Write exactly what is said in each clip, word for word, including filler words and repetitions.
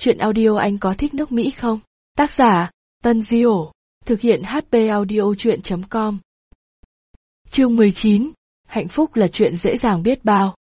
Chuyện audio anh có thích nước Mỹ không? Tác giả, Tân Diổ, thực hiện hát pê audio chuyện chấm com. Chương mười chín, hạnh phúc là chuyện dễ dàng biết bao.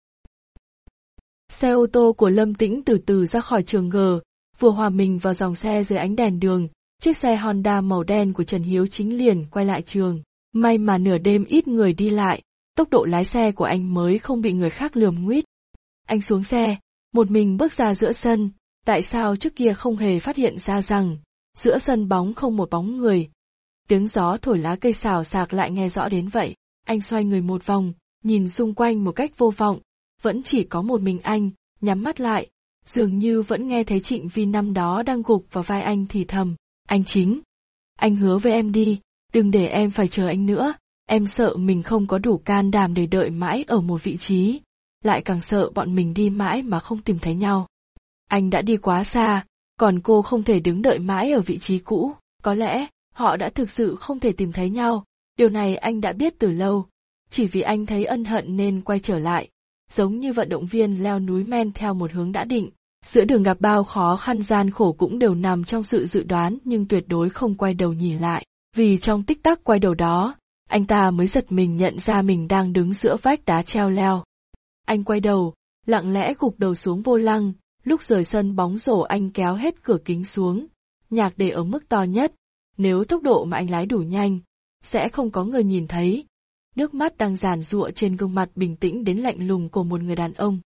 Xe ô tô của Lâm Tĩnh từ từ ra khỏi trường G, vừa hòa mình vào dòng xe dưới ánh đèn đường, chiếc xe Honda màu đen của Trần Hiếu Chính liền quay lại trường. May mà nửa đêm ít người đi lại, tốc độ lái xe của anh mới không bị người khác lườm nguýt. Anh xuống xe, một mình bước ra giữa sân, tại sao trước kia không hề phát hiện ra rằng, giữa sân bóng không một bóng người. Tiếng gió thổi lá cây xào xạc lại nghe rõ đến vậy, anh xoay người một vòng, nhìn xung quanh một cách vô vọng, vẫn chỉ có một mình anh, nhắm mắt lại, dường như vẫn nghe thấy Trịnh Vi năm đó đang gục vào vai anh thì thầm, anh Chính. Anh hứa với em đi, đừng để em phải chờ anh nữa, em sợ mình không có đủ can đảm để đợi mãi ở một vị trí, lại càng sợ bọn mình đi mãi mà không tìm thấy nhau. Anh đã đi quá xa, còn cô không thể đứng đợi mãi ở vị trí cũ, có lẽ họ đã thực sự không thể tìm thấy nhau, điều này anh đã biết từ lâu, chỉ vì anh thấy ân hận nên quay trở lại, giống như vận động viên leo núi men theo một hướng đã định, giữa đường gặp bao khó khăn gian khổ cũng đều nằm trong sự dự đoán nhưng tuyệt đối không quay đầu nhìn lại, vì trong tích tắc quay đầu đó, anh ta mới giật mình nhận ra mình đang đứng giữa vách đá treo leo. Anh quay đầu, lặng lẽ gục đầu xuống vô lăng, lúc rời sân bóng rổ anh kéo hết cửa kính xuống, nhạc để ở mức to nhất, nếu tốc độ mà anh lái đủ nhanh, sẽ không có người nhìn thấy. Nước mắt đang giàn giụa trên gương mặt bình tĩnh đến lạnh lùng của một người đàn ông.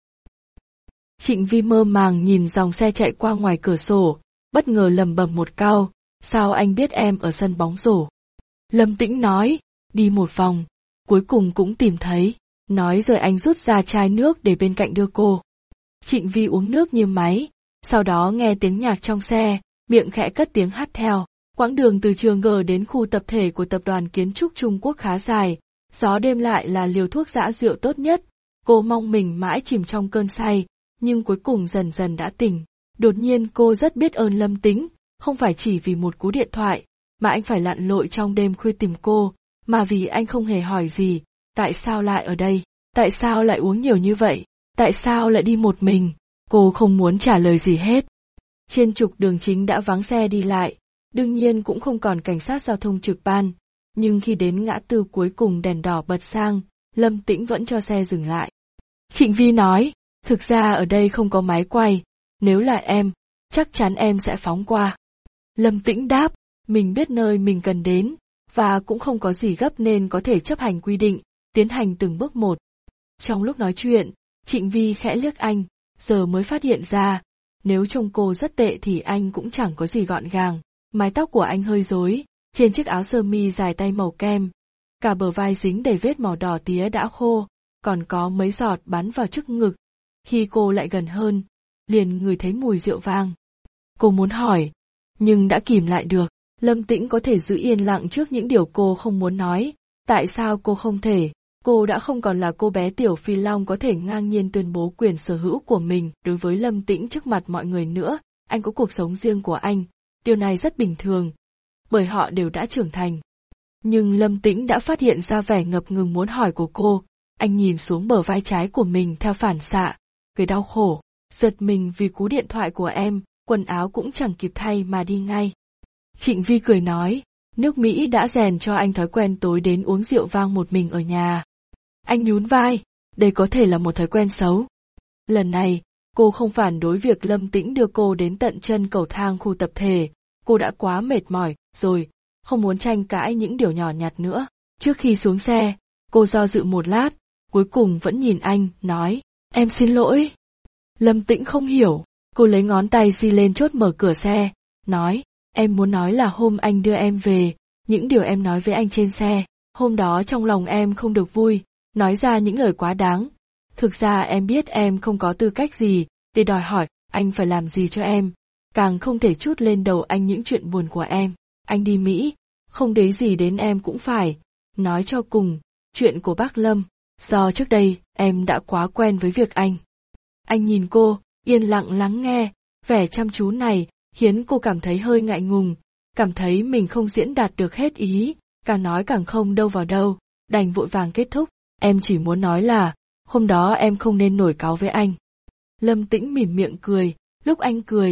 Trịnh Vi mơ màng nhìn dòng xe chạy qua ngoài cửa sổ, bất ngờ lầm bầm một câu, sao anh biết em ở sân bóng rổ? Lâm Tĩnh nói, đi một vòng, cuối cùng cũng tìm thấy, nói rồi anh rút ra chai nước để bên cạnh đưa cô. Trịnh Vi uống nước như máy, sau đó nghe tiếng nhạc trong xe, miệng khẽ cất tiếng hát theo. Quãng đường từ trường G đến khu tập thể của tập đoàn kiến trúc Trung Quốc khá dài, gió đêm lại là liều thuốc dã rượu tốt nhất, cô mong mình mãi chìm trong cơn say, nhưng cuối cùng dần dần đã tỉnh. Đột nhiên cô rất biết ơn Lâm Tĩnh, không phải chỉ vì một cú điện thoại, mà anh phải lặn lội trong đêm khuya tìm cô, mà vì anh không hề hỏi gì, tại sao lại ở đây, tại sao lại uống nhiều như vậy, tại sao lại đi một mình, cô không muốn trả lời gì hết. Trên trục đường chính đã vắng xe đi lại, đương nhiên cũng không còn cảnh sát giao thông trực ban, nhưng khi đến ngã tư cuối cùng đèn đỏ bật sang, Lâm Tĩnh vẫn cho xe dừng lại. Trịnh Vi nói, thực ra ở đây không có máy quay, nếu là em, chắc chắn em sẽ phóng qua. Lâm Tĩnh đáp, mình biết nơi mình cần đến, và cũng không có gì gấp nên có thể chấp hành quy định, tiến hành từng bước một. Trong lúc nói chuyện, Trịnh Vi khẽ liếc anh, giờ mới phát hiện ra, nếu trông cô rất tệ thì anh cũng chẳng có gì gọn gàng. Mái tóc của anh hơi rối, trên chiếc áo sơ mi dài tay màu kem, cả bờ vai dính đầy vết màu đỏ tía đã khô, còn có mấy giọt bắn vào trước ngực. Khi cô lại gần hơn, liền ngửi thấy mùi rượu vang. Cô muốn hỏi, nhưng đã kìm lại được. Lâm Tĩnh có thể giữ yên lặng trước những điều cô không muốn nói, tại sao cô không thể? Cô đã không còn là cô bé Tiểu Phi Long có thể ngang nhiên tuyên bố quyền sở hữu của mình đối với Lâm Tĩnh trước mặt mọi người nữa, anh có cuộc sống riêng của anh. Điều này rất bình thường, bởi họ đều đã trưởng thành. Nhưng Lâm Tĩnh đã phát hiện ra vẻ ngập ngừng muốn hỏi của cô, anh nhìn xuống bờ vai trái của mình theo phản xạ, cười đau khổ, giật mình vì cú điện thoại của em, quần áo cũng chẳng kịp thay mà đi ngay. Trịnh Vi cười nói, nước Mỹ đã rèn cho anh thói quen tối đến uống rượu vang một mình ở nhà. Anh nhún vai, đây có thể là một thói quen xấu. Lần này, cô không phản đối việc Lâm Tĩnh đưa cô đến tận chân cầu thang khu tập thể, cô đã quá mệt mỏi rồi, không muốn tranh cãi những điều nhỏ nhặt nữa. Trước khi xuống xe, cô do dự một lát, cuối cùng vẫn nhìn anh, nói, em xin lỗi. Lâm Tĩnh không hiểu, cô lấy ngón tay di lên chốt mở cửa xe, nói, em muốn nói là hôm anh đưa em về, những điều em nói với anh trên xe, hôm đó trong lòng em không được vui, nói ra những lời quá đáng. Thực ra em biết em không có tư cách gì để đòi hỏi anh phải làm gì cho em, càng không thể trút lên đầu anh những chuyện buồn của em. Anh đi Mỹ, không để gì đến em cũng phải. Nói cho cùng, chuyện của bác Lâm, do trước đây em đã quá quen với việc anh. Anh nhìn cô, yên lặng lắng nghe, vẻ chăm chú này khiến cô cảm thấy hơi ngại ngùng, cảm thấy mình không diễn đạt được hết ý, càng nói càng không đâu vào đâu, đành vội vàng kết thúc. Em chỉ muốn nói là, hôm đó em không nên nổi cáu với anh. Lâm Tĩnh mỉm miệng cười, lúc anh cười,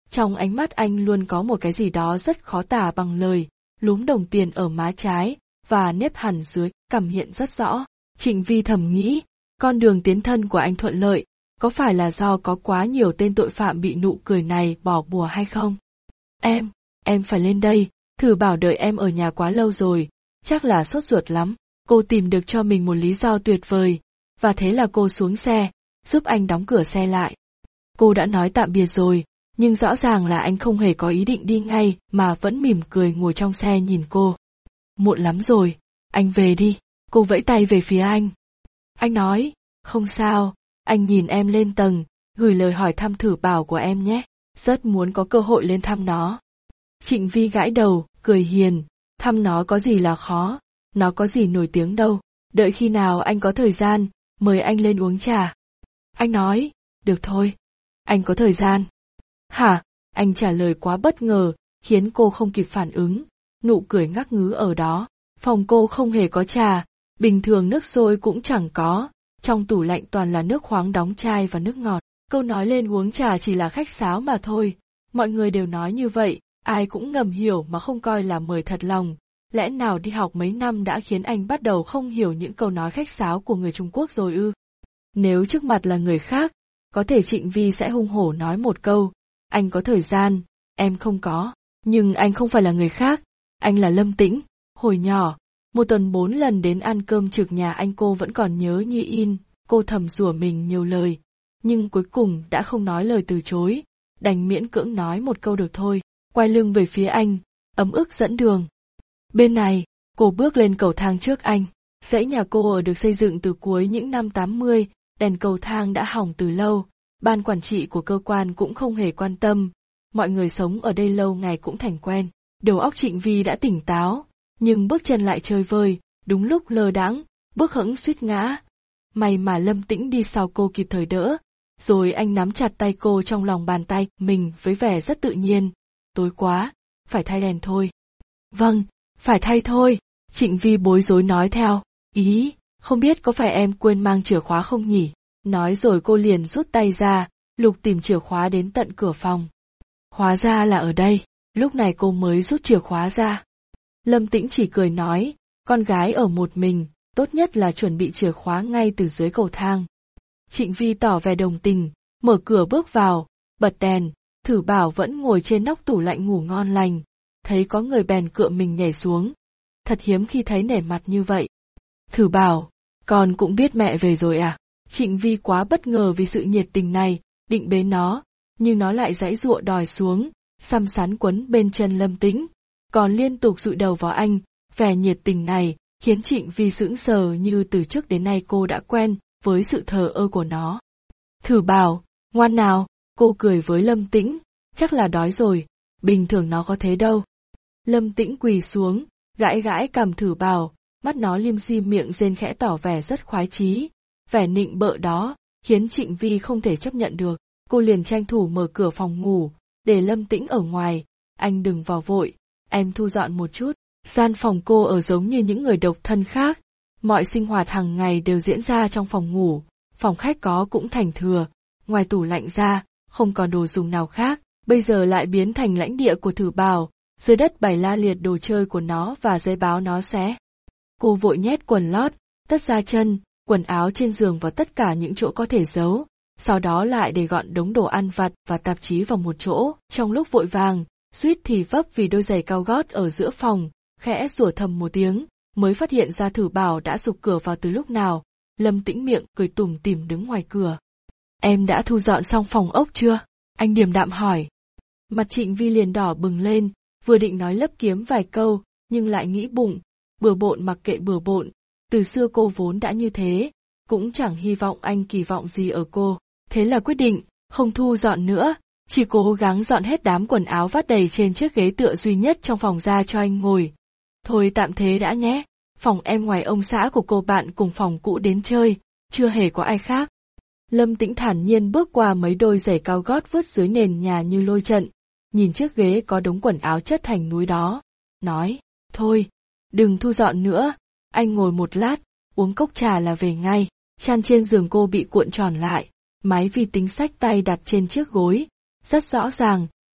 Trong ánh mắt anh luôn có một cái gì đó rất khó tả bằng lời, lúm đồng tiền ở má trái, và nếp hằn dưới cằm hiện rất rõ. Trịnh Vi thầm nghĩ, con đường tiến thân của anh thuận lợi, có phải là do có quá nhiều tên tội phạm bị nụ cười này bỏ bùa hay không? Em, em phải lên đây, Thử Bảo đợi em ở nhà quá lâu rồi, chắc là sốt ruột lắm. Cô tìm được cho mình một lý do tuyệt vời, và thế là cô xuống xe, giúp anh đóng cửa xe lại. Cô đã nói tạm biệt rồi, nhưng rõ ràng là anh không hề có ý định đi ngay mà vẫn mỉm cười ngồi trong xe nhìn cô. Muộn lắm rồi, anh về đi, cô vẫy tay về phía anh. Anh nói, không sao, anh nhìn em lên tầng, gửi lời hỏi thăm Thử Bảo của em nhé, rất muốn có cơ hội lên thăm nó. Trịnh Vi gãi đầu, cười hiền, thăm nó có gì là khó, nó có gì nổi tiếng đâu, đợi khi nào anh có thời gian, mời anh lên uống trà. Anh nói, được thôi, anh có thời gian. Hả? Anh trả lời quá bất ngờ, khiến cô không kịp phản ứng, nụ cười ngắc ngứ ở đó. Phòng cô không hề có trà, bình thường nước sôi cũng chẳng có, trong tủ lạnh toàn là nước khoáng đóng chai và nước ngọt. Câu nói lên uống trà chỉ là khách sáo mà thôi, mọi người đều nói như vậy, ai cũng ngầm hiểu mà không coi là mời thật lòng. Lẽ nào đi học mấy năm đã khiến anh bắt đầu không hiểu những câu nói khách sáo của người Trung Quốc rồi ư? Nếu trước mặt là người khác, có thể Trịnh Vi sẽ hung hổ nói một câu, anh có thời gian, em không có, nhưng anh không phải là người khác, anh là Lâm Tĩnh. Hồi nhỏ, một tuần bốn lần đến ăn cơm trực nhà anh cô vẫn còn nhớ như in, cô thầm rủa mình nhiều lời, nhưng cuối cùng đã không nói lời từ chối, đành miễn cưỡng nói một câu được thôi, quay lưng về phía anh, ấm ức dẫn đường. Bên này, cô bước lên cầu thang trước anh, dãy nhà cô ở được xây dựng từ cuối những năm tám mươi, đèn cầu thang đã hỏng từ lâu, ban quản trị của cơ quan cũng không hề quan tâm, mọi người sống ở đây lâu ngày cũng thành quen, đầu óc Trịnh Vi đã tỉnh táo, nhưng bước chân lại chơi vơi, đúng lúc lơ đãng, bước hẫng suýt ngã. May mà Lâm Tĩnh đi sau cô kịp thời đỡ, rồi anh nắm chặt tay cô trong lòng bàn tay mình với vẻ rất tự nhiên. Tối quá, phải thay đèn thôi. Vâng, phải thay thôi, Trịnh Vi bối rối nói theo, ý, không biết có phải em quên mang chìa khóa không nhỉ? Nói rồi cô liền rút tay ra, lục tìm chìa khóa đến tận cửa phòng. Hóa ra là ở đây, lúc này cô mới rút chìa khóa ra. Lâm Tĩnh chỉ cười nói, con gái ở một mình, tốt nhất là chuẩn bị chìa khóa ngay từ dưới cầu thang. Trịnh Vi tỏ vẻ đồng tình, mở cửa bước vào, bật đèn, Thử Bảo vẫn ngồi trên nóc tủ lạnh ngủ ngon lành, thấy có người bèn cựa mình nhảy xuống. Thật hiếm khi thấy nể mặt như vậy. Thử Bảo, con cũng biết mẹ về rồi à? Trịnh Vi quá bất ngờ vì sự nhiệt tình này, định bế nó, nhưng nó lại giãy giụa đòi xuống, xăm xắn quấn bên chân Lâm Tĩnh, còn liên tục dụi đầu vào anh. Vẻ nhiệt tình này khiến Trịnh Vi sững sờ như từ trước đến nay cô đã quen với sự thờ ơ của nó. Thử Bảo, ngoan nào, cô cười với Lâm Tĩnh, chắc là đói rồi, bình thường nó có thế đâu. Lâm Tĩnh quỳ xuống, gãi gãi cằm Thử Bảo, mắt nó lim dim miệng rên khẽ tỏ vẻ rất khoái chí. Vẻ nịnh bợ đó khiến Trịnh Vi không thể chấp nhận được, cô liền tranh thủ mở cửa phòng ngủ, để Lâm Tĩnh ở ngoài, anh đừng vào vội, em thu dọn một chút. Gian phòng cô ở giống như những người độc thân khác, mọi sinh hoạt hàng ngày đều diễn ra trong phòng ngủ, phòng khách có cũng thành thừa, ngoài tủ lạnh ra, không còn đồ dùng nào khác, bây giờ lại biến thành lãnh địa của Thử Bảo, dưới đất bày la liệt đồ chơi của nó và giấy báo nó xé. Cô vội nhét quần lót, tất da chân, quần áo trên giường vào tất cả những chỗ có thể giấu, sau đó lại để gọn đống đồ ăn vặt và tạp chí vào một chỗ. Trong lúc vội vàng, suýt thì vấp vì đôi giày cao gót ở giữa phòng, khẽ rủa thầm một tiếng, mới phát hiện ra Thử Bảo đã sục cửa vào từ lúc nào. Lâm Tĩnh miệng cười tủm tỉm đứng ngoài cửa. Em đã thu dọn xong phòng ốc chưa? Anh điềm đạm hỏi. Mặt Trịnh Vi liền đỏ bừng lên, vừa định nói lấp kiếm vài câu, nhưng lại nghĩ bụng, bừa bộn mặc kệ bừa bộn, từ xưa cô vốn đã như thế, cũng chẳng hy vọng anh kỳ vọng gì ở cô, thế là quyết định, không thu dọn nữa, chỉ cố gắng dọn hết đám quần áo vắt đầy trên chiếc ghế tựa duy nhất trong phòng ra cho anh ngồi. Thôi tạm thế đã nhé, phòng em ngoài ông xã của cô bạn cùng phòng cũ đến chơi, chưa hề có ai khác. Lâm Tĩnh thản nhiên bước qua mấy đôi giày cao gót vứt dưới nền nhà như lôi trận, nhìn chiếc ghế có đống quần áo chất thành núi đó, nói, thôi, đừng thu dọn nữa, anh ngồi một lát, uống cốc trà là về ngay. Chăn trên giường cô bị cuộn tròn lại, máy vi tính xách tay đặt trên chiếc gối, rất rõ ràng,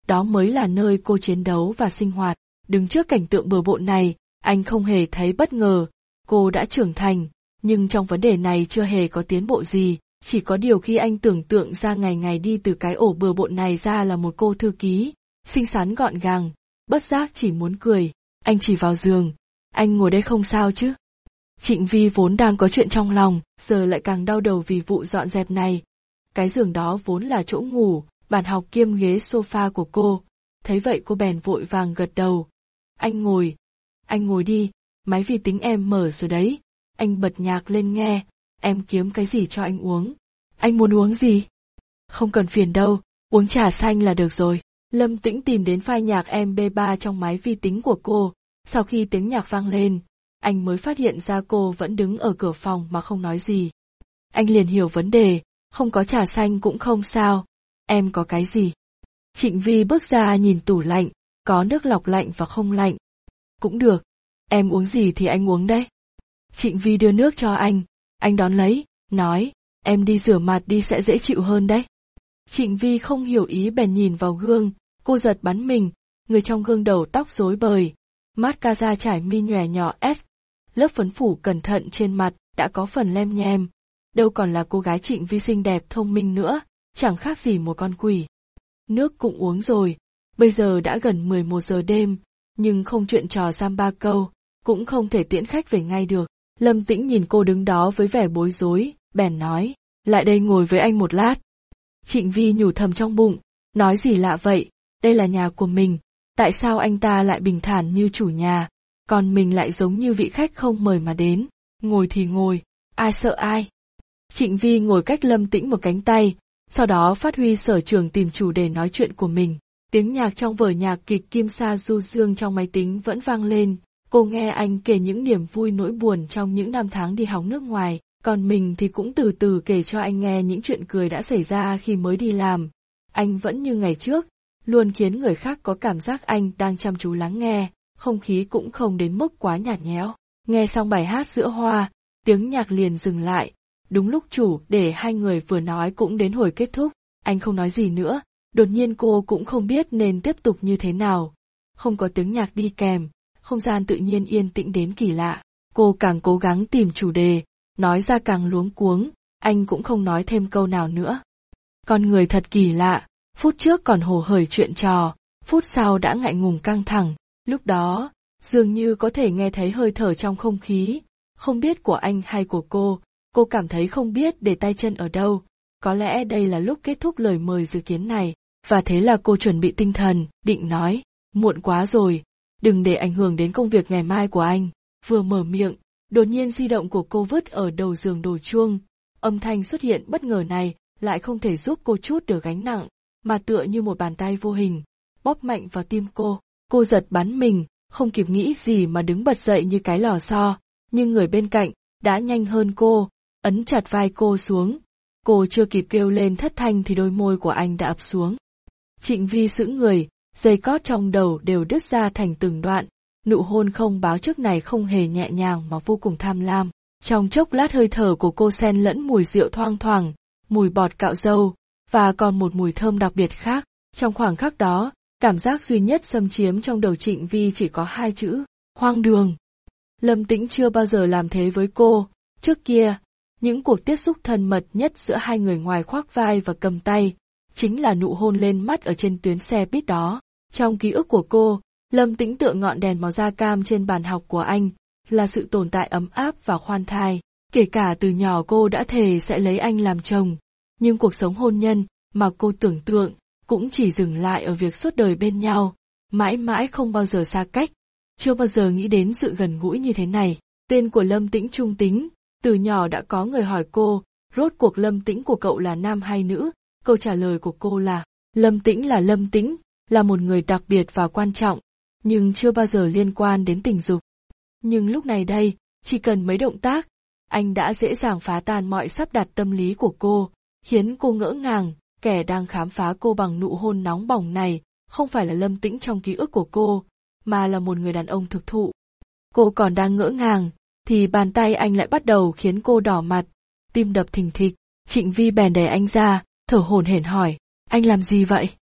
đó mới là nơi cô chiến đấu và sinh hoạt. Đứng trước cảnh tượng bừa bộn này, anh không hề thấy bất ngờ, cô đã trưởng thành, nhưng trong vấn đề này chưa hề có tiến bộ gì, chỉ có điều khi anh tưởng tượng ra ngày ngày đi từ cái ổ bừa bộn này ra là một cô thư ký, xinh xắn gọn gàng, bất giác chỉ muốn cười. Anh chỉ vào giường, anh ngồi đây không sao chứ? Trịnh Vi vốn đang có chuyện trong lòng, giờ lại càng đau đầu vì vụ dọn dẹp này. Cái giường đó vốn là chỗ ngủ, bàn học kiêm ghế sofa của cô. Thấy vậy cô bèn vội vàng gật đầu. Anh ngồi, anh ngồi đi, máy vi tính em mở rồi đấy. Anh bật nhạc lên nghe, em kiếm cái gì cho anh uống. Anh muốn uống gì? Không cần phiền đâu, uống trà xanh là được rồi. Lâm Tĩnh tìm đến file nhạc em pê ba trong máy vi tính của cô. Sau khi tiếng nhạc vang lên, anh mới phát hiện ra cô vẫn đứng ở cửa phòng mà không nói gì. Anh liền hiểu vấn đề, không có trà xanh cũng không sao. Em có cái gì? Trịnh Vi bước ra nhìn tủ lạnh, có nước lọc lạnh và không lạnh. Cũng được, em uống gì thì anh uống đấy. Trịnh Vi đưa nước cho anh, anh đón lấy, nói, em đi rửa mặt đi sẽ dễ chịu hơn đấy. Trịnh Vi không hiểu ý bèn nhìn vào gương, cô giật bắn mình, người trong gương đầu tóc rối bời, mascara trải mi nhòe nhỏ S, lớp phấn phủ cẩn thận trên mặt đã có phần lem nhem, đâu còn là cô gái Trịnh Vi xinh đẹp thông minh nữa, chẳng khác gì một con quỷ. Nước cũng uống rồi, bây giờ đã gần mười một giờ đêm, nhưng không chuyện trò giam ba câu, cũng không thể tiễn khách về ngay được. Lâm Tĩnh nhìn cô đứng đó với vẻ bối rối, bèn nói, lại đây ngồi với anh một lát. Trịnh Vi nhủ thầm trong bụng, nói gì lạ vậy, đây là nhà của mình, tại sao anh ta lại bình thản như chủ nhà, còn mình lại giống như vị khách không mời mà đến, ngồi thì ngồi, ai sợ ai. Trịnh Vi ngồi cách Lâm Tĩnh một cánh tay, sau đó phát huy sở trường tìm chủ đề nói chuyện của mình. Tiếng nhạc trong vở nhạc kịch Kim Sa Du Dương trong máy tính vẫn vang lên, cô nghe anh kể những niềm vui nỗi buồn trong những năm tháng đi học nước ngoài, còn mình thì cũng từ từ kể cho anh nghe những chuyện cười đã xảy ra khi mới đi làm. Anh vẫn như ngày trước, luôn khiến người khác có cảm giác anh đang chăm chú lắng nghe, không khí cũng không đến mức quá nhạt nhẽo. Nghe xong bài hát Giữa Hoa, tiếng nhạc liền dừng lại, đúng lúc chủ để hai người vừa nói cũng đến hồi kết thúc, anh không nói gì nữa, đột nhiên cô cũng không biết nên tiếp tục như thế nào. Không có tiếng nhạc đi kèm, không gian tự nhiên yên tĩnh đến kỳ lạ, cô càng cố gắng tìm chủ đề, nói ra càng luống cuống, anh cũng không nói thêm câu nào nữa. Con người thật kỳ lạ, phút trước còn hồ hởi chuyện trò, phút sau đã ngại ngùng căng thẳng, lúc đó, dường như có thể nghe thấy hơi thở trong không khí, không biết của anh hay của cô, cô cảm thấy không biết để tay chân ở đâu, có lẽ đây là lúc kết thúc lời mời dự kiến này, và thế là cô chuẩn bị tinh thần, định nói, muộn quá rồi, đừng để ảnh hưởng đến công việc ngày mai của anh, vừa mở miệng, đột nhiên di động của cô vứt ở đầu giường đổ chuông, âm thanh xuất hiện bất ngờ này lại không thể giúp cô trút được gánh nặng, mà tựa như một bàn tay vô hình, bóp mạnh vào tim cô, cô giật bắn mình, không kịp nghĩ gì mà đứng bật dậy như cái lò xo, nhưng người bên cạnh đã nhanh hơn cô, ấn chặt vai cô xuống, cô chưa kịp kêu lên thất thanh thì đôi môi của anh đã ập xuống. Trịnh Vi sững người, dây cót trong đầu đều đứt ra thành từng đoạn, nụ hôn không báo trước này không hề nhẹ nhàng mà vô cùng tham lam. Trong chốc lát hơi thở của cô xen lẫn mùi rượu thoang thoảng, mùi bọt cạo râu, và còn một mùi thơm đặc biệt khác. Trong khoảng khắc đó, cảm giác duy nhất xâm chiếm trong đầu Trịnh Vi chỉ có hai chữ, hoang đường. Lâm Tĩnh chưa bao giờ làm thế với cô, trước kia, những cuộc tiếp xúc thân mật nhất giữa hai người ngoài khoác vai và cầm tay, chính là nụ hôn lên mắt ở trên tuyến xe buýt đó. Trong ký ức của cô, Lâm Tĩnh tựa ngọn đèn màu da cam trên bàn học của anh, là sự tồn tại ấm áp và khoan thai, kể cả từ nhỏ cô đã thề sẽ lấy anh làm chồng, nhưng cuộc sống hôn nhân mà cô tưởng tượng cũng chỉ dừng lại ở việc suốt đời bên nhau, mãi mãi không bao giờ xa cách, chưa bao giờ nghĩ đến sự gần gũi như thế này. Tên của Lâm Tĩnh trung tính, từ nhỏ đã có người hỏi cô, rốt cuộc Lâm Tĩnh của cậu là nam hay nữ, câu trả lời của cô là, Lâm Tĩnh là Lâm Tĩnh, là một người đặc biệt và quan trọng, nhưng chưa bao giờ liên quan đến tình dục. Nhưng lúc này đây, chỉ cần mấy động tác, anh đã dễ dàng phá tan mọi sắp đặt tâm lý của cô, khiến cô ngỡ ngàng, kẻ đang khám phá cô bằng nụ hôn nóng bỏng này, không phải là Lâm Tĩnh trong ký ức của cô, mà là một người đàn ông thực thụ. Cô còn đang ngỡ ngàng, thì bàn tay anh lại bắt đầu khiến cô đỏ mặt, tim đập thình thịch. Trịnh Vi bèn đẩy anh ra, thở hổn hển hỏi, anh làm gì vậy?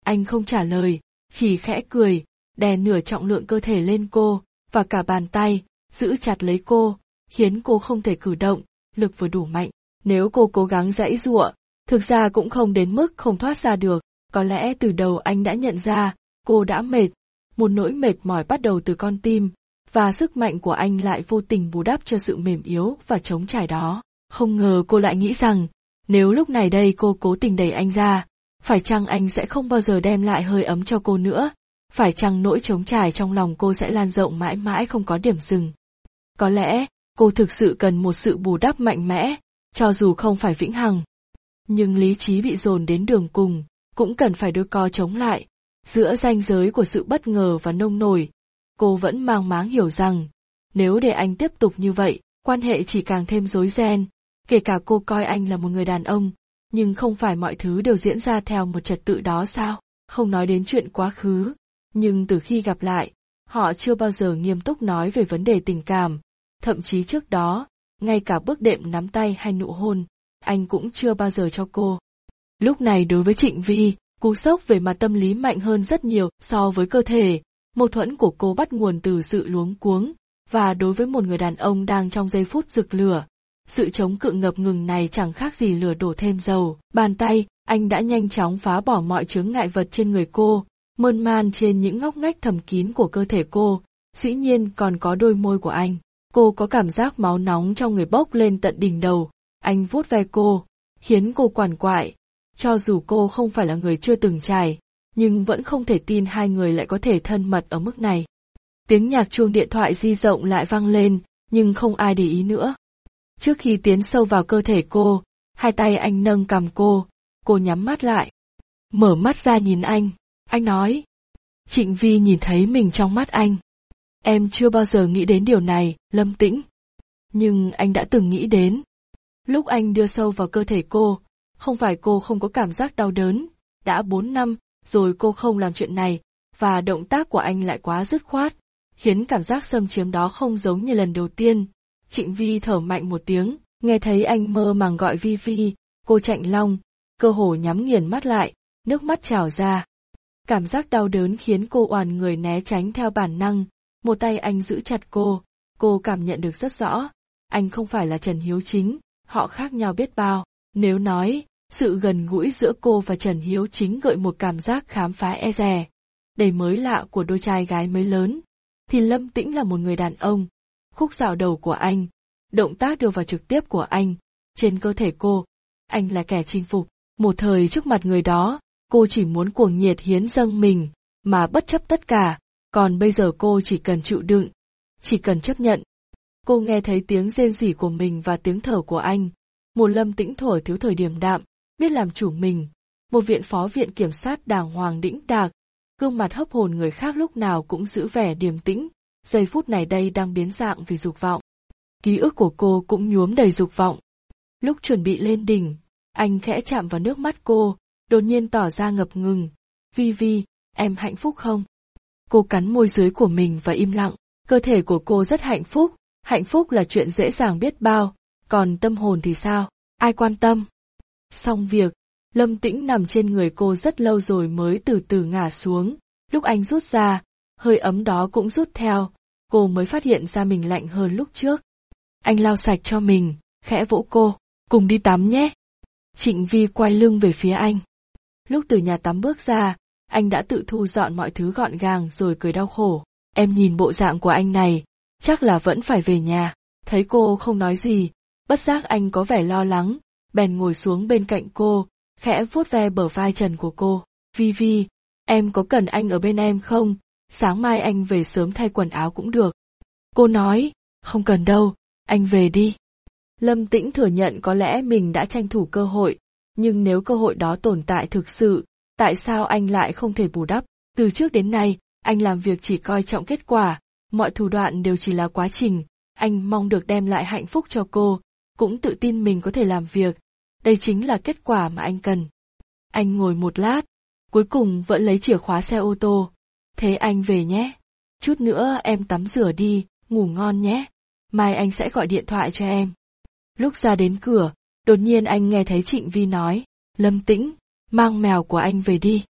Anh không trả lời, chỉ khẽ cười, đè nửa trọng lượng cơ thể lên cô, và cả bàn tay, giữ chặt lấy cô, khiến cô không thể cử động, lực vừa đủ mạnh. Nếu cô cố gắng giãy giụa, thực ra cũng không đến mức không thoát ra được, có lẽ từ đầu anh đã nhận ra, cô đã mệt, một nỗi mệt mỏi bắt đầu từ con tim, và sức mạnh của anh lại vô tình bù đắp cho sự mềm yếu và trống trải đó. Không ngờ cô lại nghĩ rằng, nếu lúc này đây cô cố tình đẩy anh ra, phải chăng anh sẽ không bao giờ đem lại hơi ấm cho cô nữa, phải chăng nỗi trống trải trong lòng cô sẽ lan rộng mãi mãi không có điểm dừng. Có lẽ, cô thực sự cần một sự bù đắp mạnh mẽ, cho dù không phải vĩnh hằng. Nhưng lý trí bị dồn đến đường cùng, cũng cần phải đôi co chống lại, giữa ranh giới của sự bất ngờ và nông nổi. Cô vẫn mang máng hiểu rằng, nếu để anh tiếp tục như vậy, quan hệ chỉ càng thêm rối ren, kể cả cô coi anh là một người đàn ông, nhưng không phải mọi thứ đều diễn ra theo một trật tự đó sao? Không nói đến chuyện quá khứ, nhưng từ khi gặp lại, họ chưa bao giờ nghiêm túc nói về vấn đề tình cảm, thậm chí trước đó, ngay cả bước đệm nắm tay hay nụ hôn, anh cũng chưa bao giờ cho cô. Lúc này đối với Trịnh Vi, cú sốc về mặt tâm lý mạnh hơn rất nhiều so với cơ thể, mâu thuẫn của cô bắt nguồn từ sự luống cuống, và đối với một người đàn ông đang trong giây phút rực lửa, sự chống cự ngập ngừng này chẳng khác gì lửa đổ thêm dầu. Bàn tay, anh đã nhanh chóng phá bỏ mọi chướng ngại vật trên người cô, mơn man trên những ngóc ngách thầm kín của cơ thể cô, dĩ nhiên còn có đôi môi của anh. Cô có cảm giác máu nóng trong người bốc lên tận đỉnh đầu, anh vuốt ve cô, khiến cô quằn quại. Cho dù cô không phải là người chưa từng trải, nhưng vẫn không thể tin hai người lại có thể thân mật ở mức này. Tiếng nhạc chuông điện thoại di động lại vang lên, nhưng không ai để ý nữa. Trước khi tiến sâu vào cơ thể cô, hai tay anh nâng cằm cô, cô nhắm mắt lại. Mở mắt ra nhìn anh, anh nói. Trịnh Vi nhìn thấy mình trong mắt anh. Em chưa bao giờ nghĩ đến điều này, Lâm Tĩnh. Nhưng anh đã từng nghĩ đến. Lúc anh đưa sâu vào cơ thể cô, không phải cô không có cảm giác đau đớn, đã bốn năm rồi cô không làm chuyện này, và động tác của anh lại quá dứt khoát, khiến cảm giác xâm chiếm đó không giống như lần đầu tiên. Trịnh Vi thở mạnh một tiếng, nghe thấy anh mơ màng gọi Vi Vi, cô chạnh lòng, cơ hồ nhắm nghiền mắt lại, nước mắt trào ra. Cảm giác đau đớn khiến cô oằn người né tránh theo bản năng, một tay anh giữ chặt cô, cô cảm nhận được rất rõ, anh không phải là Trần Hiếu Chính, họ khác nhau biết bao. Nếu nói, sự gần gũi giữa cô và Trần Hiếu Chính gợi một cảm giác khám phá e dè, đầy mới lạ của đôi trai gái mới lớn, thì Lâm Tĩnh là một người đàn ông. Khúc dạo đầu của anh, động tác đưa vào trực tiếp của anh, trên cơ thể cô, anh là kẻ chinh phục. Một thời trước mặt người đó, cô chỉ muốn cuồng nhiệt hiến dâng mình, mà bất chấp tất cả, còn bây giờ cô chỉ cần chịu đựng, chỉ cần chấp nhận. Cô nghe thấy tiếng rên rỉ của mình và tiếng thở của anh, một Lâm Tĩnh thuở thiếu thời điềm đạm, biết làm chủ mình, một viện phó viện kiểm sát đàng hoàng đĩnh đạc, gương mặt hấp hồn người khác lúc nào cũng giữ vẻ điềm tĩnh, giây phút này đây đang biến dạng vì dục vọng. Ký ức của cô cũng nhuốm đầy dục vọng. Lúc chuẩn bị lên đỉnh, anh khẽ chạm vào nước mắt cô, đột nhiên tỏ ra ngập ngừng. Vi Vi, em hạnh phúc không? Cô cắn môi dưới của mình và im lặng. Cơ thể của cô rất hạnh phúc, hạnh phúc là chuyện dễ dàng biết bao, còn tâm hồn thì sao? Ai quan tâm? Xong việc, Lâm Tĩnh nằm trên người cô rất lâu rồi mới từ từ ngả xuống. Lúc anh rút ra, hơi ấm đó cũng rút theo, cô mới phát hiện ra mình lạnh hơn lúc trước. Anh lau sạch cho mình, khẽ vỗ cô, cùng đi tắm nhé. Trịnh Vi quay lưng về phía anh. Lúc từ nhà tắm bước ra, anh đã tự thu dọn mọi thứ gọn gàng rồi cười đau khổ. Em nhìn bộ dạng của anh này, chắc là vẫn phải về nhà. Thấy cô không nói gì, bất giác anh có vẻ lo lắng, bèn ngồi xuống bên cạnh cô, khẽ vuốt ve bờ vai trần của cô. Vi Vi, em có cần anh ở bên em không? Sáng mai anh về sớm thay quần áo cũng được. Cô nói, không cần đâu, anh về đi. Lâm Tĩnh thừa nhận có lẽ mình đã tranh thủ cơ hội, nhưng nếu cơ hội đó tồn tại thực sự, tại sao anh lại không thể bù đắp? Từ trước đến nay, anh làm việc chỉ coi trọng kết quả, mọi thủ đoạn đều chỉ là quá trình, anh mong được đem lại hạnh phúc cho cô, cũng tự tin mình có thể làm việc, đây chính là kết quả mà anh cần. Anh ngồi một lát, cuối cùng vẫn lấy chìa khóa xe ô tô. Thế anh về nhé. Chút nữa em tắm rửa đi, ngủ ngon nhé. Mai anh sẽ gọi điện thoại cho em. Lúc ra đến cửa, đột nhiên anh nghe thấy Trịnh Vi nói, Lâm Tĩnh, mang mèo của anh về đi.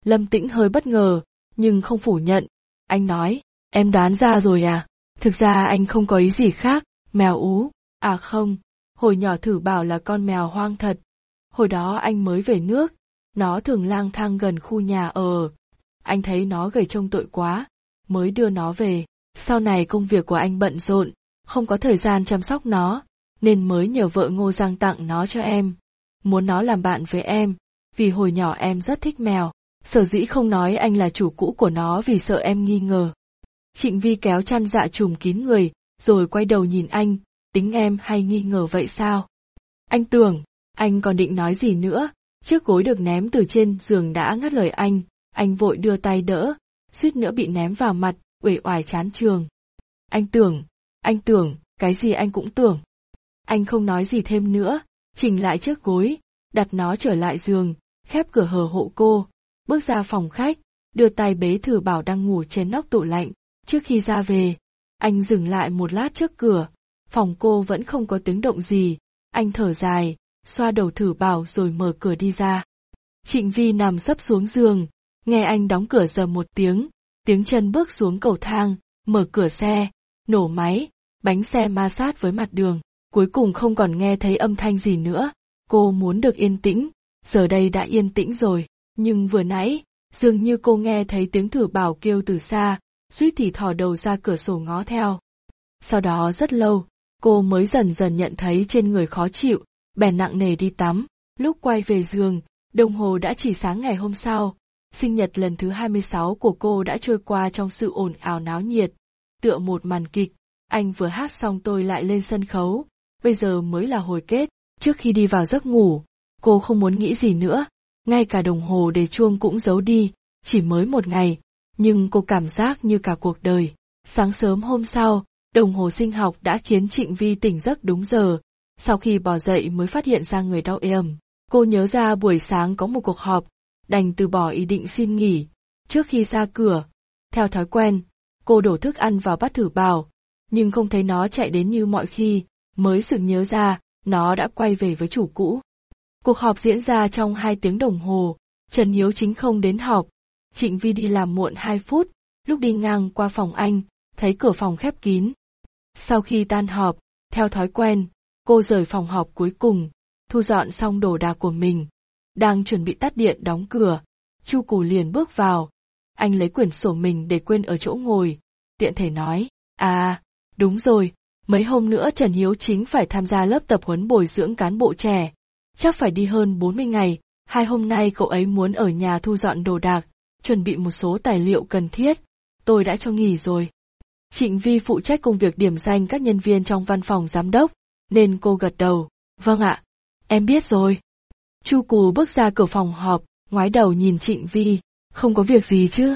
Lâm Tĩnh hơi bất ngờ, nhưng không phủ nhận. Anh nói, em đoán ra rồi à? Thực ra anh không có ý gì khác, mèo ú. À không, hồi nhỏ Thử Bảo là con mèo hoang thật. Hồi đó anh mới về nước, nó thường lang thang gần khu nhà ở. Anh thấy nó gầy trông tội quá, mới đưa nó về. Sau này công việc của anh bận rộn, không có thời gian chăm sóc nó, nên mới nhờ vợ Ngô Giang tặng nó cho em. Muốn nó làm bạn với em, vì hồi nhỏ em rất thích mèo. Sở dĩ không nói anh là chủ cũ của nó vì sợ em nghi ngờ. Trịnh Vi kéo chăn dạ trùm kín người, rồi quay đầu nhìn anh, tính em hay nghi ngờ vậy sao? Anh tưởng, anh còn định nói gì nữa, chiếc gối được ném từ trên giường đã ngắt lời anh, anh vội đưa tay đỡ, suýt nữa bị ném vào mặt, uể oải chán trường. Anh tưởng, anh tưởng, cái gì anh cũng tưởng. Anh không nói gì thêm nữa, chỉnh lại chiếc gối, đặt nó trở lại giường, khép cửa hờ hộ cô, bước ra phòng khách, đưa tay bế Thử Bảo đang ngủ trên nóc tủ lạnh. Trước khi ra về, anh dừng lại một lát trước cửa, phòng cô vẫn không có tiếng động gì, anh thở dài, xoa đầu Thử Bảo rồi mở cửa đi ra. Trịnh Vi nằm sấp xuống giường, nghe anh đóng cửa rầm một tiếng, tiếng chân bước xuống cầu thang, mở cửa xe, nổ máy, bánh xe ma sát với mặt đường, cuối cùng không còn nghe thấy âm thanh gì nữa. Cô muốn được yên tĩnh, giờ đây đã yên tĩnh rồi, nhưng vừa nãy, dường như cô nghe thấy tiếng Thử Bảo kêu từ xa, suýt thì thò đầu ra cửa sổ ngó theo. Sau đó rất lâu, cô mới dần dần nhận thấy trên người khó chịu, bèn nặng nề đi tắm. Lúc quay về giường, đồng hồ đã chỉ sáng ngày hôm sau. Sinh nhật lần thứ hai mươi sáu của cô đã trôi qua trong sự ồn ào náo nhiệt. Tựa một màn kịch, anh vừa hát xong tôi lại lên sân khấu, bây giờ mới là hồi kết. Trước khi đi vào giấc ngủ, cô không muốn nghĩ gì nữa, ngay cả đồng hồ để chuông cũng giấu đi, chỉ mới một ngày, nhưng cô cảm giác như cả cuộc đời. Sáng sớm hôm sau, đồng hồ sinh học đã khiến Trịnh Vi tỉnh giấc đúng giờ, sau khi bò dậy mới phát hiện ra người đau êm. Cô nhớ ra buổi sáng có một cuộc họp, đành từ bỏ ý định xin nghỉ. Trước khi ra cửa, theo thói quen, cô đổ thức ăn vào bát Thử Bảo, nhưng không thấy nó chạy đến như mọi khi, mới sực nhớ ra, nó đã quay về với chủ cũ. Cuộc họp diễn ra trong hai tiếng đồng hồ, Trần Hiếu Chính không đến họp. Trịnh Vi đi làm muộn hai phút, lúc đi ngang qua phòng anh, thấy cửa phòng khép kín. Sau khi tan họp, theo thói quen, cô rời phòng họp cuối cùng, thu dọn xong đồ đạc của mình. Đang chuẩn bị tắt điện đóng cửa, Chu Cù liền bước vào. Anh lấy quyển sổ mình để quên ở chỗ ngồi, tiện thể nói, à, đúng rồi, mấy hôm nữa Trần Hiếu Chính phải tham gia lớp tập huấn bồi dưỡng cán bộ trẻ. Chắc phải đi hơn bốn mươi ngày, hai hôm nay cậu ấy muốn ở nhà thu dọn đồ đạc, chuẩn bị một số tài liệu cần thiết, tôi đã cho nghỉ rồi. Trịnh Vi phụ trách công việc điểm danh các nhân viên trong văn phòng giám đốc, nên cô gật đầu, vâng ạ, em biết rồi. Chu Cù bước ra cửa phòng họp, ngoái đầu nhìn Trịnh Vi, không có việc gì chứ?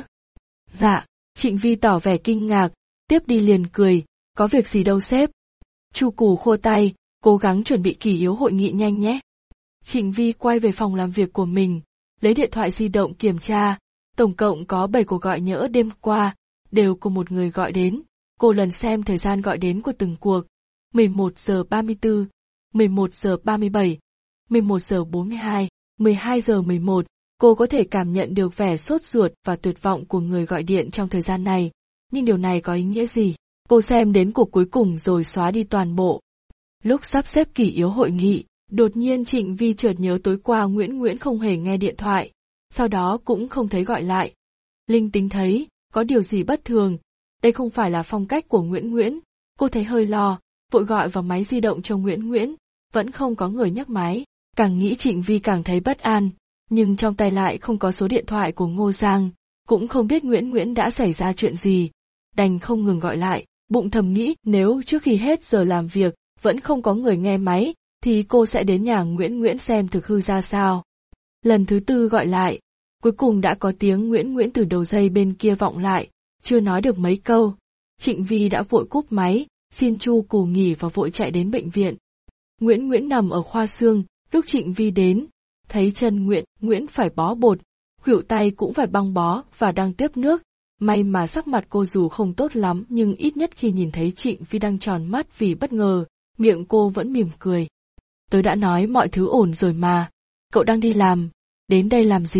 Dạ, Trịnh Vi tỏ vẻ kinh ngạc, tiếp đi liền cười, có việc gì đâu sếp. Chu Cù khua tay, cố gắng chuẩn bị kỷ yếu hội nghị nhanh nhé. Trịnh Vi quay về phòng làm việc của mình, lấy điện thoại di động kiểm tra, tổng cộng có bảy cuộc gọi nhỡ đêm qua, đều của một người gọi đến. Cô lần xem thời gian gọi đến của từng cuộc, mười một giờ ba mươi tư, mười một giờ ba mươi bảy, mười một giờ bốn mươi hai, mười hai giờ mười một, cô có thể cảm nhận được vẻ sốt ruột và tuyệt vọng của người gọi điện trong thời gian này, nhưng điều này có ý nghĩa gì? Cô xem đến cuộc cuối cùng rồi xóa đi toàn bộ. Lúc sắp xếp kỷ yếu hội nghị, đột nhiên Trịnh Vi chợt nhớ tối qua Nguyễn Nguyễn không hề nghe điện thoại, sau đó cũng không thấy gọi lại. Linh tính thấy, có điều gì bất thường, đây không phải là phong cách của Nguyễn Nguyễn, cô thấy hơi lo, vội gọi vào máy di động cho Nguyễn Nguyễn, vẫn không có người nhấc máy, càng nghĩ Trịnh Vi càng thấy bất an, nhưng trong tay lại không có số điện thoại của Ngô Giang, cũng không biết Nguyễn Nguyễn đã xảy ra chuyện gì, đành không ngừng gọi lại, bụng thầm nghĩ nếu trước khi hết giờ làm việc, vẫn không có người nghe máy, thì cô sẽ đến nhà Nguyễn Nguyễn xem thực hư ra sao. Lần thứ tư gọi lại, cuối cùng đã có tiếng Nguyễn Nguyễn từ đầu dây bên kia vọng lại, chưa nói được mấy câu. Trịnh Vi đã vội cúp máy, xin Chu Cù nghỉ và vội chạy đến bệnh viện. Nguyễn Nguyễn nằm ở khoa xương, lúc Trịnh Vi đến, thấy chân Nguyễn Nguyễn phải bó bột, khuỷu tay cũng phải băng bó và đang tiếp nước. May mà sắc mặt cô dù không tốt lắm nhưng ít nhất khi nhìn thấy Trịnh Vi đang tròn mắt vì bất ngờ, miệng cô vẫn mỉm cười. Tôi đã nói mọi thứ ổn rồi mà, cậu đang đi làm, đến đây làm gì?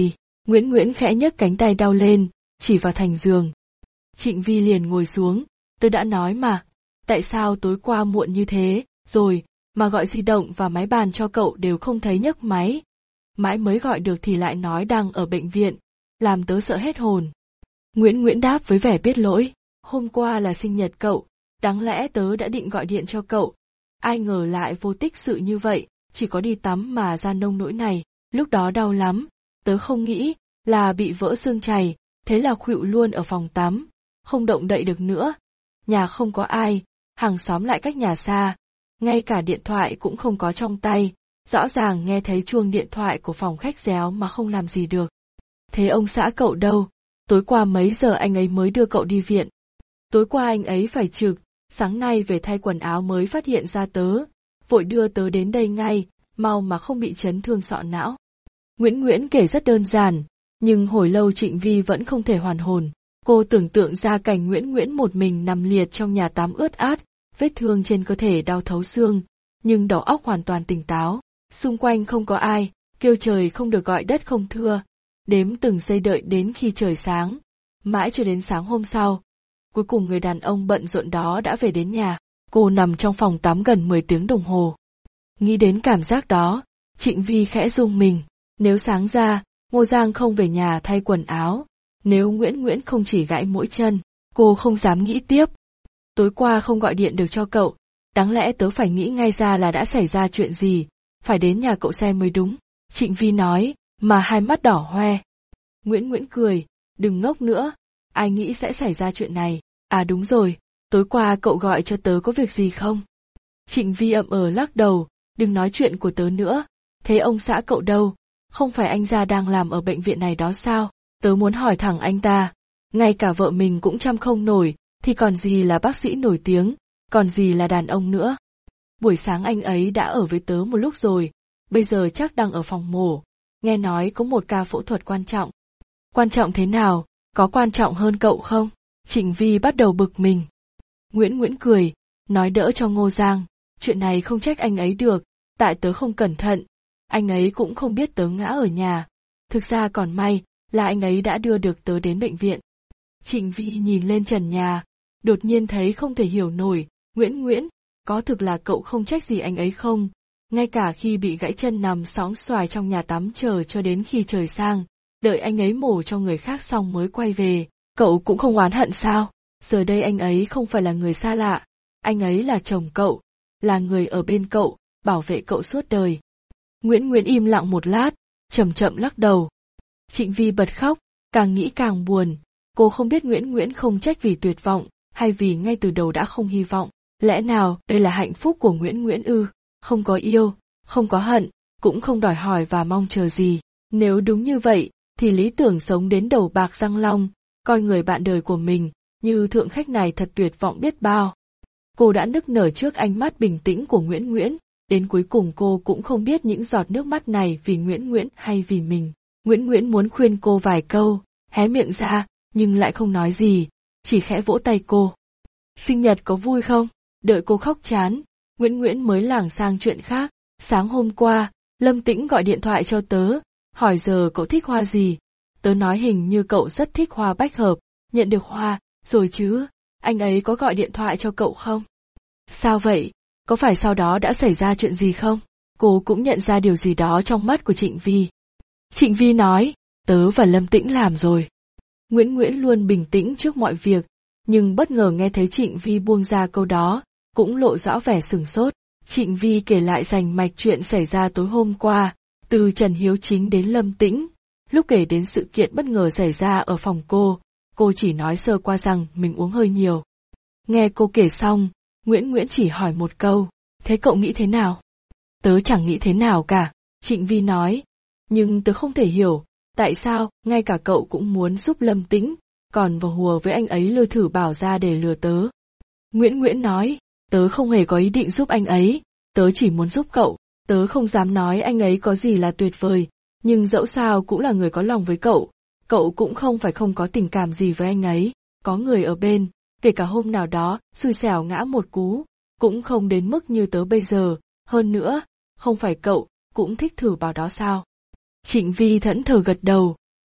Nguyễn Nguyễn khẽ nhấc cánh tay đau lên, chỉ vào thành giường. Trịnh Vi liền ngồi xuống, tôi đã nói mà, tại sao tối qua muộn như thế, rồi, mà gọi di động và máy bàn cho cậu đều không thấy nhấc máy. Mãi mới gọi được thì lại nói đang ở bệnh viện, làm tớ sợ hết hồn. Nguyễn Nguyễn đáp với vẻ biết lỗi, hôm qua là sinh nhật cậu, đáng lẽ tớ đã định gọi điện cho cậu. Ai ngờ lại vô tích sự như vậy, chỉ có đi tắm mà ra nông nỗi này, lúc đó đau lắm, tớ không nghĩ là bị vỡ xương chày, thế là khuỵu luôn ở phòng tắm, không động đậy được nữa. Nhà không có ai, hàng xóm lại cách nhà xa, ngay cả điện thoại cũng không có trong tay, rõ ràng nghe thấy chuông điện thoại của phòng khách réo mà không làm gì được. Thế ông xã cậu đâu? Tối qua mấy giờ anh ấy mới đưa cậu đi viện? Tối qua anh ấy phải trực, sáng nay về thay quần áo mới phát hiện ra tớ, vội đưa tớ đến đây ngay, mau mà không bị chấn thương sọ não. Nguyễn Nguyễn kể rất đơn giản, nhưng hồi lâu Trịnh Vi vẫn không thể hoàn hồn. Cô tưởng tượng ra cảnh Nguyễn Nguyễn một mình nằm liệt trong nhà tắm ướt át, vết thương trên cơ thể đau thấu xương, nhưng đầu óc hoàn toàn tỉnh táo. Xung quanh không có ai, kêu trời không được gọi đất không thưa, đếm từng giây đợi đến khi trời sáng, mãi cho đến sáng hôm sau. Cuối cùng người đàn ông bận rộn đó đã về đến nhà, cô nằm trong phòng tắm gần mười tiếng đồng hồ. Nghĩ đến cảm giác đó, Trịnh Vi khẽ rung mình, nếu sáng ra, Ngô Giang không về nhà thay quần áo, nếu Nguyễn Nguyễn không chỉ gãy mỗi chân, cô không dám nghĩ tiếp. Tối qua không gọi điện được cho cậu, đáng lẽ tớ phải nghĩ ngay ra là đã xảy ra chuyện gì, phải đến nhà cậu xem mới đúng, Trịnh Vi nói, mà hai mắt đỏ hoe. Nguyễn Nguyễn cười, đừng ngốc nữa, ai nghĩ sẽ xảy ra chuyện này, à đúng rồi, tối qua cậu gọi cho tớ có việc gì không? Trịnh Vi ậm ờ lắc đầu, đừng nói chuyện của tớ nữa, thế ông xã cậu đâu, không phải anh gia đang làm ở bệnh viện này đó sao, tớ muốn hỏi thẳng anh ta, ngay cả vợ mình cũng chăm không nổi, thì còn gì là bác sĩ nổi tiếng, còn gì là đàn ông nữa. Buổi sáng anh ấy đã ở với tớ một lúc rồi, bây giờ chắc đang ở phòng mổ, nghe nói có một ca phẫu thuật quan trọng. Quan trọng thế nào, có quan trọng hơn cậu không? Trịnh Vi bắt đầu bực mình. Nguyễn Nguyễn cười, nói đỡ cho Ngô Giang, chuyện này không trách anh ấy được, tại tớ không cẩn thận, anh ấy cũng không biết tớ ngã ở nhà, thực ra còn may là anh ấy đã đưa được tớ đến bệnh viện. Trịnh Vi nhìn lên trần nhà, đột nhiên thấy không thể hiểu nổi, Nguyễn Nguyễn, có thực là cậu không trách gì anh ấy không? Ngay cả khi bị gãy chân nằm sóng xoài trong nhà tắm chờ cho đến khi trời sang, đợi anh ấy mổ cho người khác xong mới quay về, cậu cũng không oán hận sao? Giờ đây anh ấy không phải là người xa lạ, anh ấy là chồng cậu, là người ở bên cậu, bảo vệ cậu suốt đời. Nguyễn Nguyễn im lặng một lát, chậm chậm lắc đầu. Trịnh Vi bật khóc, càng nghĩ càng buồn, cô không biết Nguyễn Nguyễn không trách vì tuyệt vọng, hay vì ngay từ đầu đã không hy vọng. Lẽ nào đây là hạnh phúc của Nguyễn Nguyễn ư? Không có yêu, không có hận, cũng không đòi hỏi và mong chờ gì. Nếu đúng như vậy, thì lý tưởng sống đến đầu bạc răng long, coi người bạn đời của mình như thượng khách này thật tuyệt vọng biết bao. Cô đã nức nở trước ánh mắt bình tĩnh của Nguyễn Nguyễn, đến cuối cùng cô cũng không biết những giọt nước mắt này vì Nguyễn Nguyễn hay vì mình. Nguyễn Nguyễn muốn khuyên cô vài câu, hé miệng ra, nhưng lại không nói gì, chỉ khẽ vỗ tay cô. Sinh nhật có vui không? Đợi cô khóc chán, Nguyễn Nguyễn mới lảng sang chuyện khác. Sáng hôm qua, Lâm Tĩnh gọi điện thoại cho tớ, hỏi giờ cậu thích hoa gì. Tớ nói hình như cậu rất thích hoa bách hợp, nhận được hoa, rồi chứ, anh ấy có gọi điện thoại cho cậu không? Sao vậy? Có phải sau đó đã xảy ra chuyện gì không? Cô cũng nhận ra điều gì đó trong mắt của Trịnh Vi. Trịnh Vi nói, tớ và Lâm Tĩnh làm rồi. Nguyễn Nguyễn luôn bình tĩnh trước mọi việc, nhưng bất ngờ nghe thấy Trịnh Vi buông ra câu đó, cũng lộ rõ vẻ sửng sốt. Trịnh Vi kể lại rành mạch chuyện xảy ra tối hôm qua, từ Trần Hiếu Chính đến Lâm Tĩnh. Lúc kể đến sự kiện bất ngờ xảy ra ở phòng cô, cô chỉ nói sơ qua rằng mình uống hơi nhiều. Nghe cô kể xong, Nguyễn Nguyễn chỉ hỏi một câu, thế cậu nghĩ thế nào? Tớ chẳng nghĩ thế nào cả, Trịnh Vi nói, nhưng tớ không thể hiểu, tại sao ngay cả cậu cũng muốn giúp Lâm Tĩnh, còn vào hùa với anh ấy lôi thử bảo ra để lừa tớ. Nguyễn Nguyễn nói, tớ không hề có ý định giúp anh ấy, tớ chỉ muốn giúp cậu, tớ không dám nói anh ấy có gì là tuyệt vời, nhưng dẫu sao cũng là người có lòng với cậu, cậu cũng không phải không có tình cảm gì với anh ấy, có người ở bên, kể cả hôm nào đó xui xẻo ngã một cú, cũng không đến mức như tớ bây giờ, hơn nữa, không phải cậu cũng thích thử bảo đó sao? Trịnh Vi thẫn thờ gật đầu,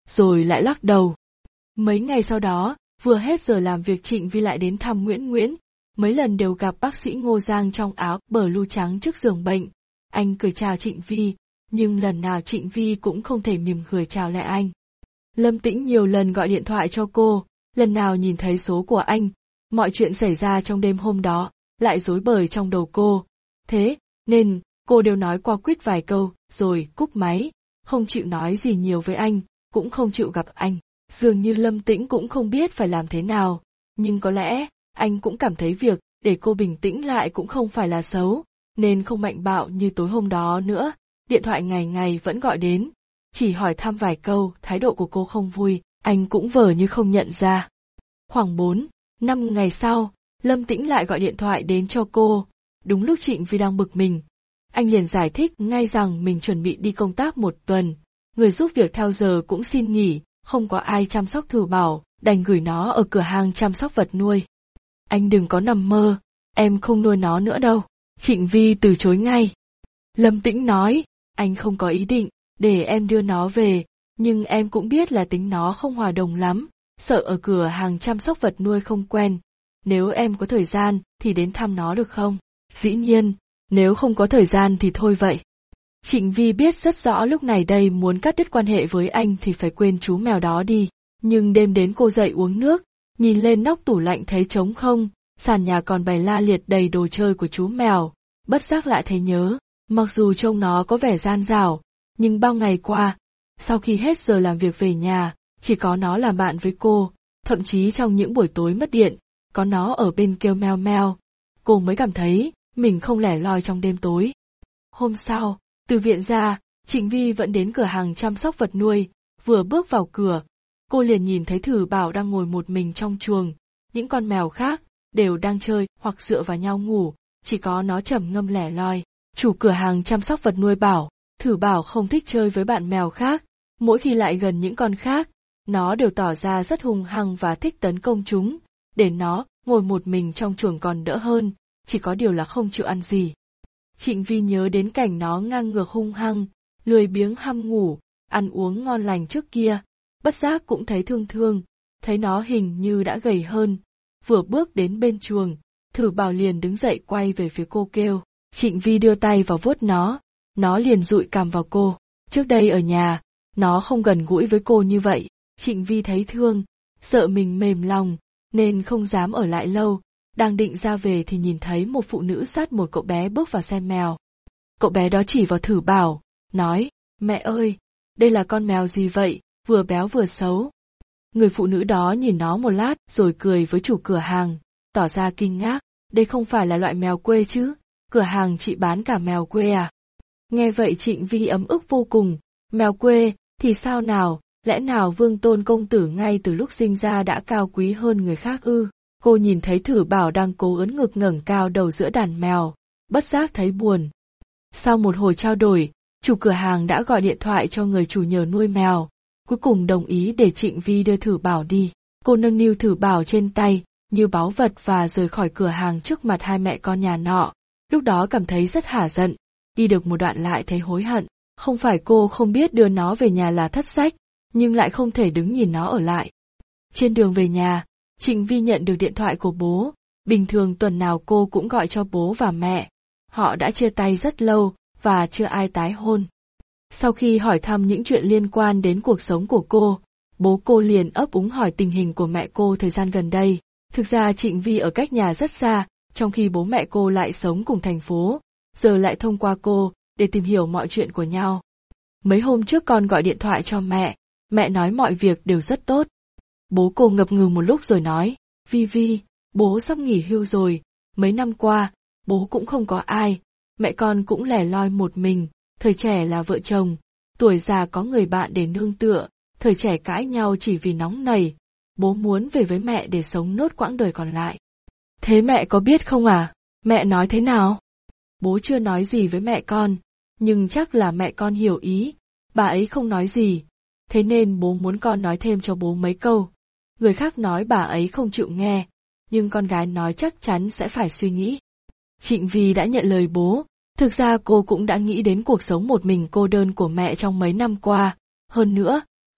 rồi lại lắc đầu. Mấy ngày sau đó, vừa hết giờ làm việc Trịnh Vi lại đến thăm Nguyễn Nguyễn, mấy lần đều gặp bác sĩ Ngô Giang trong áo blue trắng trước giường bệnh. Anh cười chào Trịnh Vi, nhưng lần nào Trịnh Vi cũng không thể mỉm cười chào lại anh. Lâm Tĩnh nhiều lần gọi điện thoại cho cô, lần nào nhìn thấy số của anh, mọi chuyện xảy ra trong đêm hôm đó, lại rối bời trong đầu cô. Thế, nên, cô đều nói qua quýt vài câu, rồi cúp máy, không chịu nói gì nhiều với anh, cũng không chịu gặp anh. Dường như Lâm Tĩnh cũng không biết phải làm thế nào, nhưng có lẽ, anh cũng cảm thấy việc để cô bình tĩnh lại cũng không phải là xấu, nên không mạnh bạo như tối hôm đó nữa, điện thoại ngày ngày vẫn gọi đến. Chỉ hỏi thăm vài câu, thái độ của cô không vui, anh cũng vờ như không nhận ra. Khoảng bốn, năm ngày sau, Lâm Tĩnh lại gọi điện thoại đến cho cô, đúng lúc Trịnh Vi đang bực mình. Anh liền giải thích ngay rằng mình chuẩn bị đi công tác một tuần, người giúp việc theo giờ cũng xin nghỉ, không có ai chăm sóc Thử Bảo, đành gửi nó ở cửa hàng chăm sóc vật nuôi. Anh đừng có nằm mơ, em không nuôi nó nữa đâu. Trịnh Vi từ chối ngay. Lâm Tĩnh nói, anh không có ý định để em đưa nó về, nhưng em cũng biết là tính nó không hòa đồng lắm, sợ ở cửa hàng chăm sóc vật nuôi không quen. Nếu em có thời gian thì đến thăm nó được không? Dĩ nhiên, nếu không có thời gian thì thôi vậy. Trịnh Vi biết rất rõ lúc này đây muốn cắt đứt quan hệ với anh thì phải quên chú mèo đó đi, nhưng đêm đến cô dậy uống nước, nhìn lên nóc tủ lạnh thấy trống không, sàn nhà còn bày la liệt đầy đồ chơi của chú mèo, bất giác lại thấy nhớ, mặc dù trông nó có vẻ gian dảo, nhưng bao ngày qua, sau khi hết giờ làm việc về nhà, chỉ có nó làm bạn với cô, thậm chí trong những buổi tối mất điện, có nó ở bên kêu meo meo, cô mới cảm thấy mình không lẻ loi trong đêm tối. Hôm sau, từ viện ra, Trịnh Vi vẫn đến cửa hàng chăm sóc vật nuôi, vừa bước vào cửa, cô liền nhìn thấy Thử Bảo đang ngồi một mình trong chuồng, những con mèo khác đều đang chơi hoặc dựa vào nhau ngủ, chỉ có nó trầm ngâm lẻ loi. Chủ cửa hàng chăm sóc vật nuôi bảo, Thử Bảo không thích chơi với bạn mèo khác, mỗi khi lại gần những con khác, nó đều tỏ ra rất hung hăng và thích tấn công chúng, để nó ngồi một mình trong chuồng còn đỡ hơn, chỉ có điều là không chịu ăn gì. Trịnh Vi nhớ đến cảnh nó ngang ngược hung hăng, lười biếng hăm ngủ, ăn uống ngon lành trước kia, bất giác cũng thấy thương thương, thấy nó hình như đã gầy hơn. Vừa bước đến bên chuồng, Thử Bảo liền đứng dậy quay về phía cô kêu. Trịnh Vi đưa tay vào vuốt nó, nó liền dụi cằm vào cô. Trước đây ở nhà, nó không gần gũi với cô như vậy. Trịnh Vi thấy thương, sợ mình mềm lòng, nên không dám ở lại lâu. Đang định ra về thì nhìn thấy một phụ nữ dắt một cậu bé bước vào xem mèo. Cậu bé đó chỉ vào Thử Bảo, nói, mẹ ơi, đây là con mèo gì vậy, vừa béo vừa xấu. Người phụ nữ đó nhìn nó một lát rồi cười với chủ cửa hàng, tỏ ra kinh ngạc, đây không phải là loại mèo quê chứ, cửa hàng chị bán cả mèo quê à? Nghe vậy Trịnh Vi ấm ức vô cùng, mèo quê, thì sao nào, lẽ nào Vương Tôn công tử ngay từ lúc sinh ra đã cao quý hơn người khác ư? Cô nhìn thấy Thử Bảo đang cố ưỡn ngực ngẩng cao đầu giữa đàn mèo, bất giác thấy buồn. Sau một hồi trao đổi, chủ cửa hàng đã gọi điện thoại cho người chủ nhờ nuôi mèo, cuối cùng đồng ý để Trịnh Vi đưa Thử Bảo đi. Cô nâng niu Thử Bảo trên tay, như báu vật và rời khỏi cửa hàng trước mặt hai mẹ con nhà nọ. Lúc đó cảm thấy rất hả giận, đi được một đoạn lại thấy hối hận, không phải cô không biết đưa nó về nhà là thất sách, nhưng lại không thể đứng nhìn nó ở lại. Trên đường về nhà, Trịnh Vi nhận được điện thoại của bố, bình thường tuần nào cô cũng gọi cho bố và mẹ. Họ đã chia tay rất lâu và chưa ai tái hôn. Sau khi hỏi thăm những chuyện liên quan đến cuộc sống của cô, bố cô liền ấp úng hỏi tình hình của mẹ cô thời gian gần đây. Thực ra Trịnh Vi ở cách nhà rất xa, trong khi bố mẹ cô lại sống cùng thành phố, giờ lại thông qua cô để tìm hiểu mọi chuyện của nhau. Mấy hôm trước con gọi điện thoại cho mẹ, mẹ nói mọi việc đều rất tốt. Bố cô ngập ngừng một lúc rồi nói, Vi Vi, bố sắp nghỉ hưu rồi, mấy năm qua, bố cũng không có ai, mẹ con cũng lẻ loi một mình, thời trẻ là vợ chồng, tuổi già có người bạn để nương tựa, thời trẻ cãi nhau chỉ vì nóng nảy, bố muốn về với mẹ để sống nốt quãng đời còn lại. Thế mẹ có biết không à, mẹ nói thế nào? Bố chưa nói gì với mẹ con, nhưng chắc là mẹ con hiểu ý, bà ấy không nói gì, thế nên bố muốn con nói thêm cho bố mấy câu. Người khác nói bà ấy không chịu nghe, nhưng con gái nói chắc chắn sẽ phải suy nghĩ. Trịnh Vi đã nhận lời bố, thực ra cô cũng đã nghĩ đến cuộc sống một mình cô đơn của mẹ trong mấy năm qua, hơn nữa,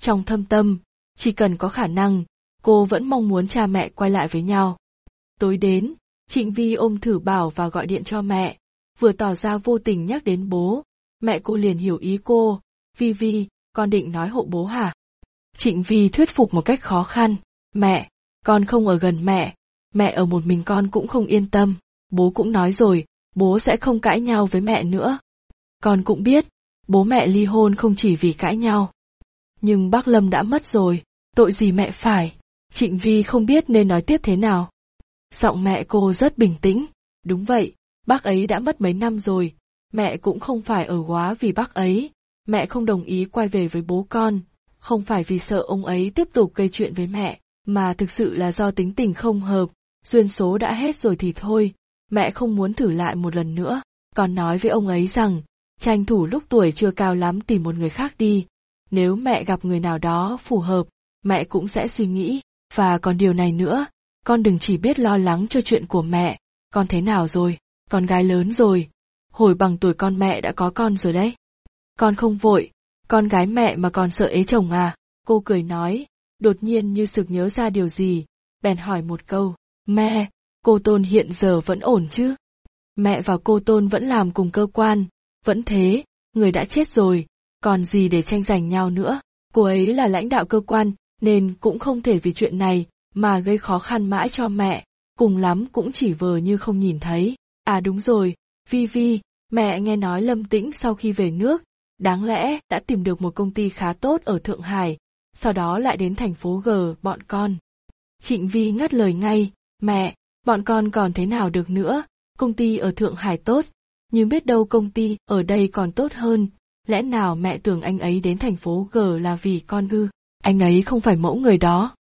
Trong thâm tâm, chỉ cần có khả năng, cô vẫn mong muốn cha mẹ quay lại với nhau. Tối đến, Trịnh Vi ôm thử bảo và gọi điện cho mẹ, vừa tỏ ra vô tình nhắc đến bố, mẹ cô liền hiểu ý cô, Vi Vi, con định nói hộ bố hả? Trịnh Vi thuyết phục một cách khó khăn, mẹ, con không ở gần mẹ, mẹ ở một mình con cũng không yên tâm, bố cũng nói rồi, bố sẽ không cãi nhau với mẹ nữa. Con cũng biết, bố mẹ ly hôn không chỉ vì cãi nhau. Nhưng bác Lâm đã mất rồi, tội gì mẹ phải, Trịnh Vi không biết nên nói tiếp thế nào. Giọng mẹ cô rất bình tĩnh, đúng vậy, bác ấy đã mất mấy năm rồi, mẹ cũng không phải ở góa vì bác ấy, mẹ không đồng ý quay về với bố con, không phải vì sợ ông ấy tiếp tục gây chuyện với mẹ, mà thực sự là do tính tình không hợp, duyên số đã hết rồi thì thôi, mẹ không muốn thử lại một lần nữa, còn nói với ông ấy rằng, tranh thủ lúc tuổi chưa cao lắm tìm một người khác đi, nếu mẹ gặp người nào đó phù hợp, mẹ cũng sẽ suy nghĩ, và còn điều này nữa, con đừng chỉ biết lo lắng cho chuyện của mẹ, con thế nào rồi, con gái lớn rồi, hồi bằng tuổi con mẹ đã có con rồi đấy. Con không vội, con gái mẹ mà còn sợ ế chồng à, cô cười nói, đột nhiên như sực nhớ ra điều gì, bèn hỏi một câu, mẹ, cô Tôn hiện giờ vẫn ổn chứ? Mẹ và cô Tôn vẫn làm cùng cơ quan, vẫn thế, người đã chết rồi, còn gì để tranh giành nhau nữa, cô ấy là lãnh đạo cơ quan, nên cũng không thể vì chuyện này mà gây khó khăn mãi cho mẹ, cùng lắm cũng chỉ vờ như không nhìn thấy. À đúng rồi, Vi Vi, mẹ nghe nói Lâm Tĩnh sau khi về nước, đáng lẽ đã tìm được một công ty khá tốt ở Thượng Hải, sau đó lại đến thành phố G bọn con. Trịnh Vi ngắt lời ngay, mẹ, bọn con còn thế nào được nữa, công ty ở Thượng Hải tốt, nhưng biết đâu công ty ở đây còn tốt hơn, lẽ nào mẹ tưởng anh ấy đến thành phố G là vì con ư, anh ấy không phải mẫu người đó.